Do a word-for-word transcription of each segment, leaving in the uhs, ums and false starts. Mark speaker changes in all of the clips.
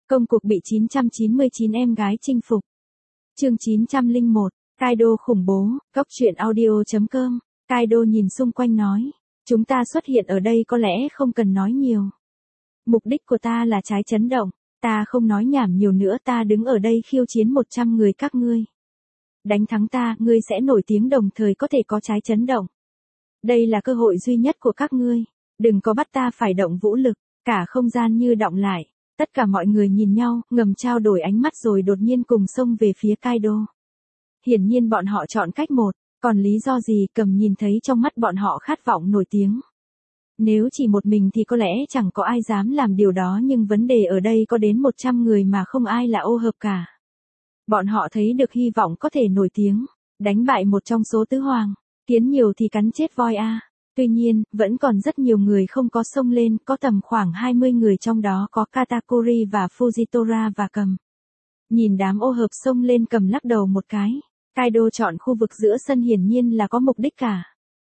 Speaker 1: Công cuộc bị chín trăm chín mươi chín em gái chinh phục. Chương chín trăm lẻ một, Kaido khủng bố, Cốc truyện audio chấm com. Kaido nhìn xung quanh nói, chúng ta xuất hiện ở đây có lẽ không cần nói nhiều. Mục đích của ta là trái chấn động, ta không nói nhảm nhiều nữa, ta đứng ở đây khiêu chiến một trăm người các ngươi. Đánh thắng ta, ngươi sẽ nổi tiếng đồng thời có thể có trái chấn động. Đây là cơ hội duy nhất của các ngươi, đừng có bắt ta phải động vũ lực, cả không gian như đọng lại. Tất cả mọi người nhìn nhau, ngầm trao đổi ánh mắt rồi đột nhiên cùng xông về phía Kaido. Hiển nhiên bọn họ chọn cách một, còn lý do gì Cầm nhìn thấy trong mắt bọn họ khát vọng nổi tiếng. Nếu chỉ một mình thì có lẽ chẳng có ai dám làm điều đó, nhưng vấn đề ở đây có đến một trăm người mà không ai là ô hợp cả. Bọn họ thấy được hy vọng có thể nổi tiếng, đánh bại một trong số tứ hoàng, kiến nhiều thì cắn chết voi a. Tuy nhiên, vẫn còn rất nhiều người không có xông lên, có tầm khoảng hai mươi người, trong đó có Katakuri và Fujitora và Cầm. Nhìn đám ô hợp xông lên, Cầm lắc đầu một cái. Kaido chọn khu vực giữa sân hiển nhiên là có mục đích cả.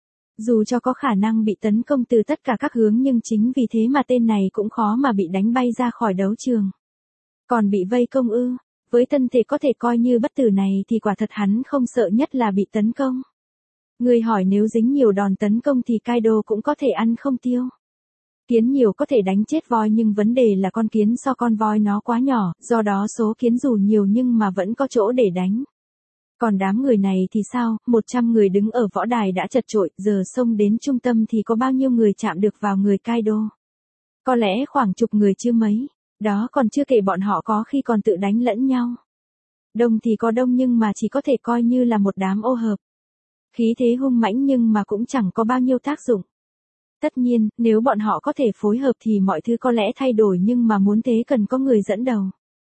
Speaker 1: Dù cho có khả năng bị tấn công từ tất cả các hướng, nhưng chính vì thế mà tên này cũng khó mà bị đánh bay ra khỏi đấu trường. Còn bị vây công ư? Với thân thể có thể coi như bất tử này thì quả thật hắn không sợ nhất là bị tấn công. Người hỏi nếu dính nhiều đòn tấn công thì Kaido cũng có thể ăn không tiêu. Kiến nhiều có thể đánh chết voi, nhưng vấn đề là con kiến so con voi nó quá nhỏ, do đó số kiến dù nhiều nhưng mà vẫn có chỗ để đánh. Còn đám người này thì sao, một trăm người đứng ở võ đài đã chật chội, giờ xông đến trung tâm thì có bao nhiêu người chạm được vào người Kaido? Có lẽ khoảng chục người chứ mấy, đó còn chưa kể bọn họ có khi còn tự đánh lẫn nhau. Đông thì có đông nhưng mà chỉ có thể coi như là một đám ô hợp. Khí thế hung mãnh nhưng mà cũng chẳng có bao nhiêu tác dụng. Tất nhiên, nếu bọn họ có thể phối hợp thì mọi thứ có lẽ thay đổi, nhưng mà muốn thế cần có người dẫn đầu.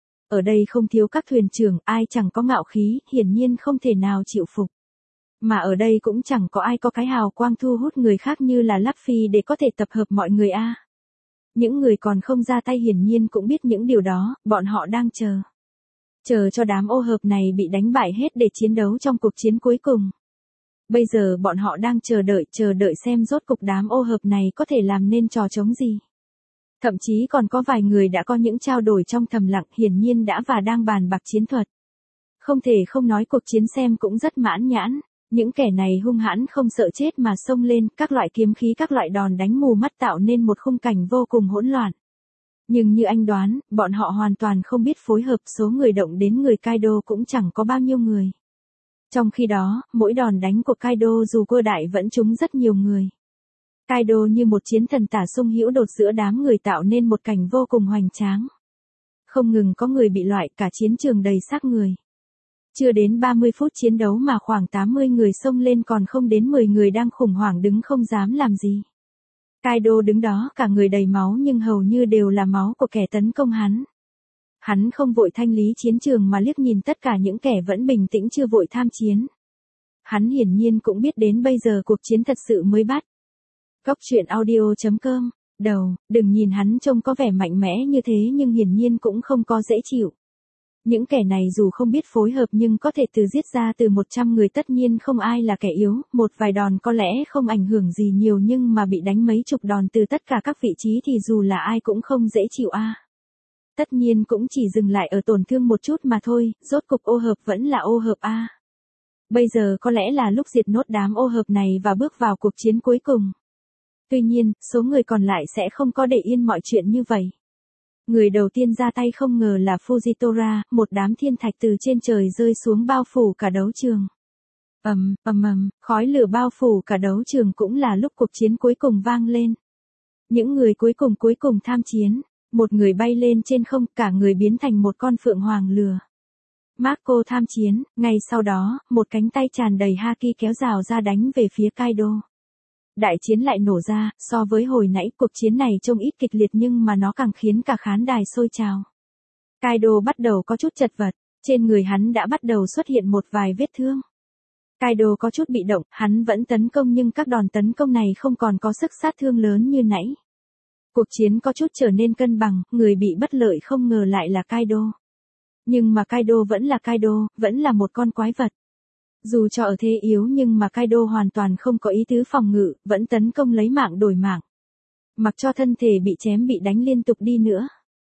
Speaker 1: Ở đây không thiếu các thuyền trưởng, ai chẳng có ngạo khí, hiển nhiên không thể nào chịu phục. Mà ở đây cũng chẳng có ai có cái hào quang thu hút người khác như là Luffy để có thể tập hợp mọi người a. Những người còn không ra tay hiển nhiên cũng biết những điều đó, bọn họ đang chờ. Chờ cho đám ô hợp này bị đánh bại hết để chiến đấu trong cuộc chiến cuối cùng. Bây giờ bọn họ đang chờ đợi, chờ đợi xem rốt cục đám ô hợp này có thể làm nên trò trống gì. Thậm chí còn có vài người đã có những trao đổi trong thầm lặng, hiển nhiên đã và đang bàn bạc chiến thuật. Không thể không nói cuộc chiến xem cũng rất mãn nhãn, những kẻ này hung hãn không sợ chết mà xông lên, các loại kiếm khí, các loại đòn đánh mù mắt tạo nên một khung cảnh vô cùng hỗn loạn. Nhưng như anh đoán, bọn họ hoàn toàn không biết phối hợp, số người động đến người Kaido cũng chẳng có bao nhiêu người. Trong khi đó, mỗi đòn đánh của Kaido dù cơ đại vẫn trúng rất nhiều người. Kaido như một chiến thần tả sung hữu đột giữa đám người tạo nên một cảnh vô cùng hoành tráng. Không ngừng có người bị loại, cả chiến trường đầy xác người. Chưa đến ba mươi phút chiến đấu mà khoảng tám mươi người xông lên, còn không đến mười người đang khủng hoảng đứng không dám làm gì. Kaido đứng đó cả người đầy máu nhưng hầu như đều là máu của kẻ tấn công hắn. Hắn không vội thanh lý chiến trường mà liếc nhìn tất cả những kẻ vẫn bình tĩnh chưa vội tham chiến. Hắn hiển nhiên cũng biết đến bây giờ cuộc chiến thật sự mới bắt. Cốc truyện audio chấm com. Đầu, đừng nhìn hắn trông có vẻ mạnh mẽ như thế nhưng hiển nhiên cũng không có dễ chịu. Những kẻ này dù không biết phối hợp nhưng có thể từ giết ra từ một trăm người, tất nhiên không ai là kẻ yếu, một vài đòn có lẽ không ảnh hưởng gì nhiều nhưng mà bị đánh mấy chục đòn từ tất cả các vị trí thì dù là ai cũng không dễ chịu a. Tất nhiên cũng chỉ dừng lại ở tổn thương một chút mà thôi, rốt cục ô hợp vẫn là ô hợp a. Bây giờ có lẽ là lúc diệt nốt đám ô hợp này và bước vào cuộc chiến cuối cùng. Tuy nhiên, số người còn lại sẽ không có để yên mọi chuyện như vậy. Người đầu tiên ra tay không ngờ là Fujitora, một đám thiên thạch từ trên trời rơi xuống bao phủ cả đấu trường. Ầm, ầm ầm, khói lửa bao phủ cả đấu trường, cũng là lúc cuộc chiến cuối cùng vang lên. Những người cuối cùng cuối cùng tham chiến, một người bay lên trên không, cả người biến thành một con phượng hoàng lửa. Marco tham chiến, ngay sau đó, một cánh tay tràn đầy haki kéo rào ra đánh về phía Kaido. Đại chiến lại nổ ra, so với hồi nãy cuộc chiến này trông ít kịch liệt nhưng mà nó càng khiến cả khán đài sôi trào. Kaido bắt đầu có chút chật vật, trên người hắn đã bắt đầu xuất hiện một vài vết thương. Kaido có chút bị động, hắn vẫn tấn công nhưng các đòn tấn công này không còn có sức sát thương lớn như nãy. Cuộc chiến có chút trở nên cân bằng, người bị bất lợi không ngờ lại là Kaido. Nhưng mà Kaido vẫn là Kaido, vẫn là một con quái vật. Dù cho ở thế yếu nhưng mà Kaido hoàn toàn không có ý tứ phòng ngự, vẫn tấn công lấy mạng đổi mạng. Mặc cho thân thể bị chém bị đánh liên tục đi nữa.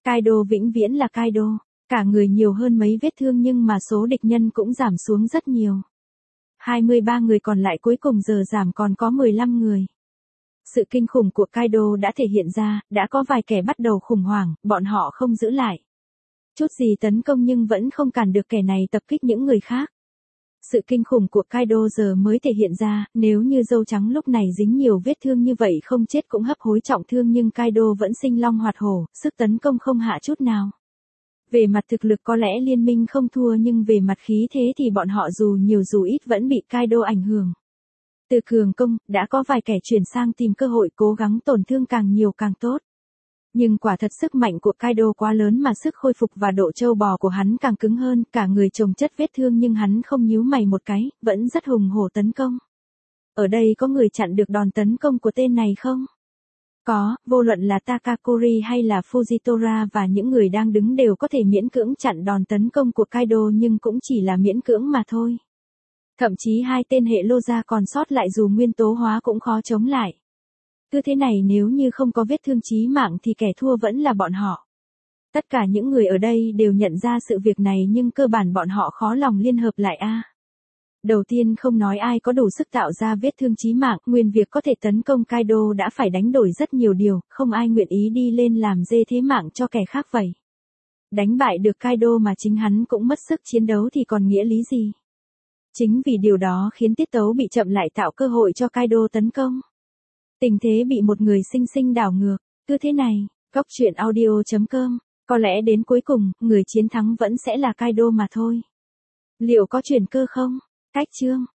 Speaker 1: Kaido vĩnh viễn là Kaido. Cả người nhiều hơn mấy vết thương nhưng mà số địch nhân cũng giảm xuống rất nhiều. hai mươi ba người còn lại cuối cùng giờ giảm còn có mười lăm người. Sự kinh khủng của Kaido đã thể hiện ra, đã có vài kẻ bắt đầu khủng hoảng, bọn họ không giữ lại chút gì tấn công nhưng vẫn không cản được kẻ này tập kích những người khác. Sự kinh khủng của Kaido giờ mới thể hiện ra, nếu như dâu trắng lúc này dính nhiều vết thương như vậy không chết cũng hấp hối trọng thương nhưng Kaido vẫn sinh long hoạt hổ, sức tấn công không hạ chút nào. Về mặt thực lực có lẽ liên minh không thua nhưng về mặt khí thế thì bọn họ dù nhiều dù ít vẫn bị Kaido ảnh hưởng. Từ cường công, đã có vài kẻ chuyển sang tìm cơ hội cố gắng tổn thương càng nhiều càng tốt. Nhưng quả thật sức mạnh của Kaido quá lớn mà sức khôi phục và độ trâu bò của hắn càng cứng hơn, cả người chồng chất vết thương nhưng hắn không nhíu mày một cái, vẫn rất hùng hổ tấn công. Ở đây có người chặn được đòn tấn công của tên này không? Có, vô luận là Takakori hay là Fujitora và những người đang đứng đều có thể miễn cưỡng chặn đòn tấn công của Kaido nhưng cũng chỉ là miễn cưỡng mà thôi. Thậm chí hai tên hệ lô ra còn sót lại dù nguyên tố hóa cũng khó chống lại. Cứ thế này nếu như không có vết thương chí mạng thì kẻ thua vẫn là bọn họ. Tất cả những người ở đây đều nhận ra sự việc này nhưng cơ bản bọn họ khó lòng liên hợp lại a. À. Đầu tiên không nói ai có đủ sức tạo ra vết thương chí mạng, nguyên việc có thể tấn công Kaido đã phải đánh đổi rất nhiều điều, không ai nguyện ý đi lên làm dê thế mạng cho kẻ khác vậy. Đánh bại được Kaido mà chính hắn cũng mất sức chiến đấu thì còn nghĩa lý gì? Chính vì điều đó khiến tiết tấu bị chậm lại tạo cơ hội cho Kaido tấn công. Tình thế bị một người sinh sinh đảo ngược, cứ thế này, Góc truyện audio chấm com, có lẽ đến cuối cùng, người chiến thắng vẫn sẽ là Kaido mà thôi. Liệu có chuyển cơ không? Cách chương